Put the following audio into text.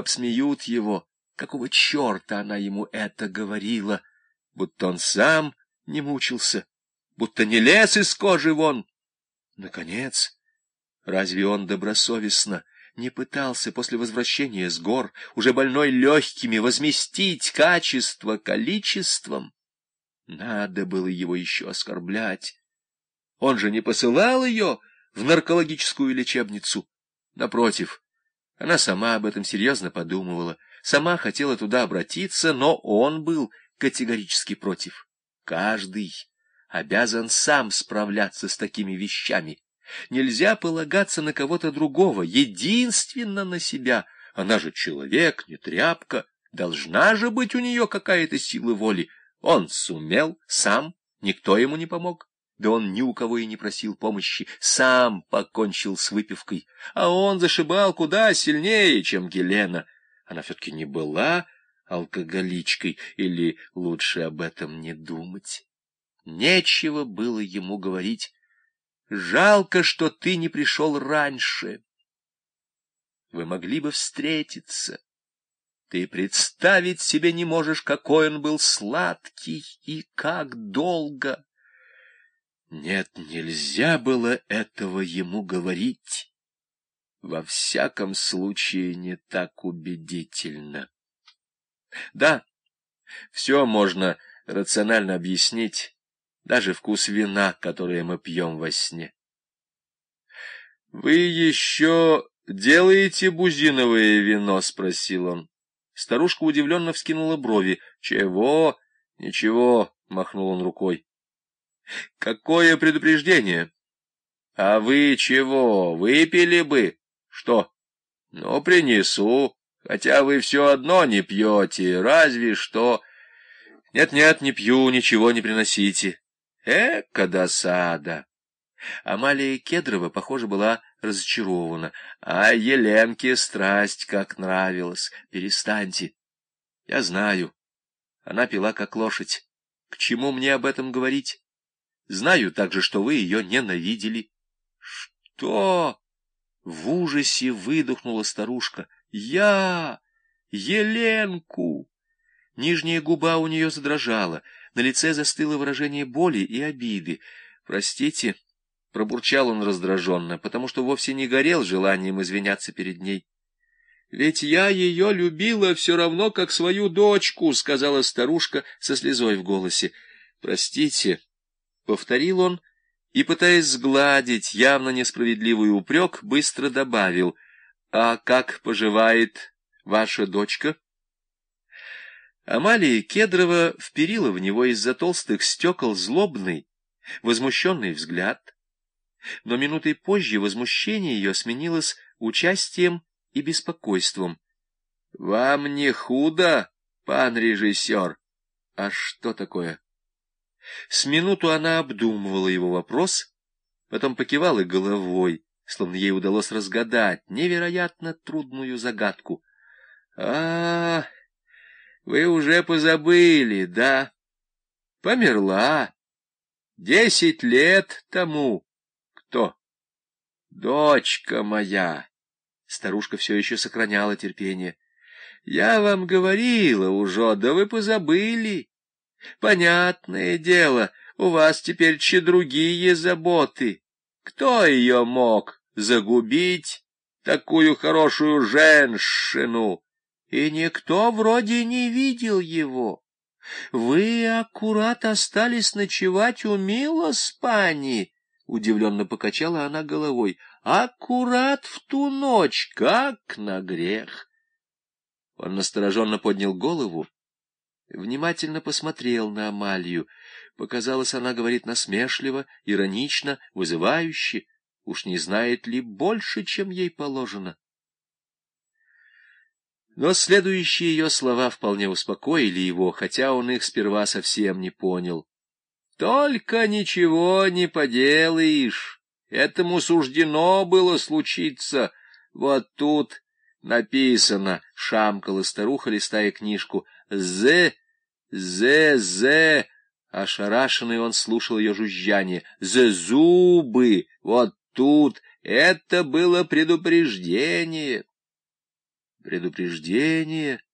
обсмеют его. Какого черта она ему это говорила? Будто он сам не мучился, будто не лез из кожи вон. Наконец, разве он добросовестно не пытался после возвращения с гор, уже больной легкими, возместить качество количеством? Надо было его еще оскорблять. Он же не посылал ее в наркологическую лечебницу. Напротив, она сама об этом серьезно подумывала, сама хотела туда обратиться, но он был категорически против. Каждый обязан сам справляться с такими вещами. Нельзя полагаться на кого-то другого, единственно на себя. Она же человек, не тряпка, должна же быть у нее какая-то сила воли. Он сумел сам, никто ему не помог. Да он ни у кого и не просил помощи, сам покончил с выпивкой. А он зашибал куда сильнее, чем Гелена. Она все-таки не была алкоголичкой, или лучше об этом не думать. Нечего было ему говорить. Жалко, что ты не пришел раньше. Вы могли бы встретиться. Ты представить себе не можешь, какой он был сладкий и как долго. Нет, нельзя было этого ему говорить. Во всяком случае, не так убедительно. Да, все можно рационально объяснить, даже вкус вина, которое мы пьем во сне. — Вы еще делаете бузиновое вино? — спросил он. Старушка удивленно вскинула брови. — Чего? — Ничего, — махнул он рукой. — Какое предупреждение? — А вы чего, выпили бы? — Что? — Ну, принесу, хотя вы все одно не пьете, разве что... — Нет-нет, не пью, ничего не приносите. Эка досада! Амалия Кедрова, похоже, была разочарована. А Еленке страсть как нравилась. Перестаньте. Я знаю. Она пила как лошадь. К чему мне об этом говорить? Знаю также, что вы ее ненавидели. Что? В ужасе выдохнула старушка. Я! Еленку! Нижняя губа у нее задрожала. На лице застыло выражение боли и обиды. «Простите», — пробурчал он раздраженно, потому что вовсе не горел желанием извиняться перед ней. «Ведь я ее любила все равно, как свою дочку», — сказала старушка со слезой в голосе. «Простите», — повторил он, и, пытаясь сгладить явно несправедливый упрек, быстро добавил: «А как поживает ваша дочка?» Амалия Кедрова вперила в него из-за толстых стекол злобный, возмущенный взгляд, но минутой позже возмущение ее сменилось участием и беспокойством. — Вам не худо, пан режиссер? — А что такое? С минуту она обдумывала его вопрос, потом покивала головой, словно ей удалось разгадать невероятно трудную загадку. — Вы уже позабыли, да? Померла. 10 лет тому. Кто? Дочка моя. Старушка все еще сохраняла терпение. Я вам говорила уже, да вы позабыли. Понятное дело, у вас теперь другие заботы. Кто ее мог загубить, такую хорошую женщину? И никто вроде не видел его. Вы аккурат остались ночевать у Милоспани. Удивленно покачала она головой. Аккурат в ту ночь, как на грех. Он настороженно поднял голову, внимательно посмотрел на Амалию. Показалось, она говорит насмешливо, иронично, вызывающе. Уж не знает ли больше, чем ей положено? Но следующие ее слова вполне успокоили его, хотя он их сперва совсем не понял. «Только ничего не поделаешь, этому суждено было случиться. Вот тут написано», — шамкала старуха, листая книжку, «З». Ошарашенный он слушал ее жужжание. «Зубы, вот тут, это было предупреждение». предупреждение